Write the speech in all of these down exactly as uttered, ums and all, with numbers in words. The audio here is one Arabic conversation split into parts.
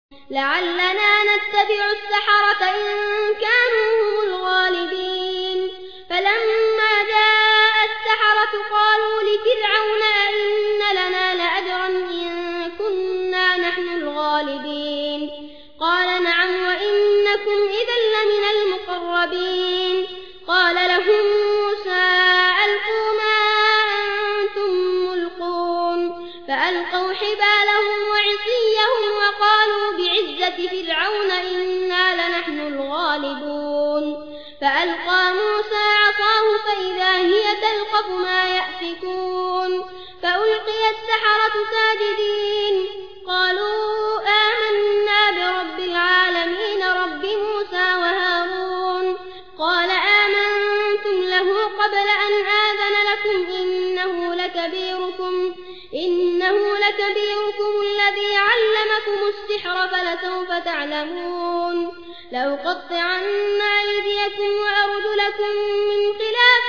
لعلنا نتبع السحرة إن كانوا هم الغالبين. فلما جاء السحرة قالوا لفرعون أئن لنا لأجرا إن كنا نحن الغالبين. قال نعم وإنكم إذا لمن المقربين. قال لهم موسى ألقوا ما أنتم ملقون. فألقوا حبالهم وعصيهم وقالوا بعزة فرعون إنا لنحن الغالبون. فألقى موسى عصاه فإذا هي تلقف ما يأفكون. فألقي السحرة ساجدين قالوا آمنا برب العالمين رب موسى وهارون. قال آمنتم له قبل أن آذن لكم إنه لكبيركم, إنه لكبيركم الذي علمكم السحر فلسوف تعلمون. لأقطعن أيديكم وأرجلكم من خلاف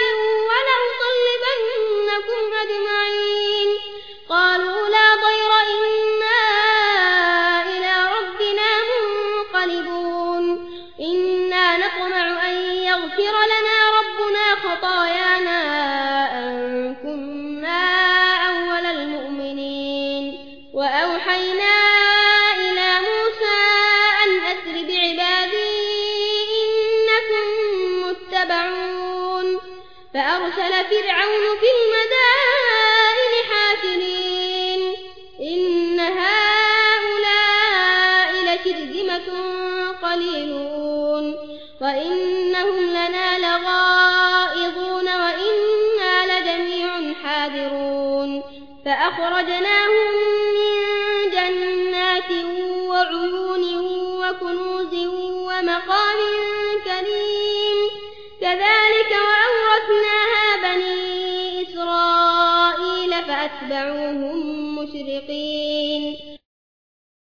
ولأصلبنكم أجمعين. قالوا لا ضير إنا إلى ربنا منقلبون. إنا نطمع أن يغفر لنا ربنا خطايانا أن كنا أول المؤمنين. وأوحينا إلى موسى أن أسر بعبادي إنكم متبعون. فأرسل فرعون في المدائن حاشرين إن هؤلاء لشرذمة قليلون وإنهم لنا لغائظون وإنا لجميع حاذرون. فأخرجناهم من جنات وعيون وكنوز ومقام كريم. كذلك وأورثناها بني إسرائيل فأتبعوهم مشرقين.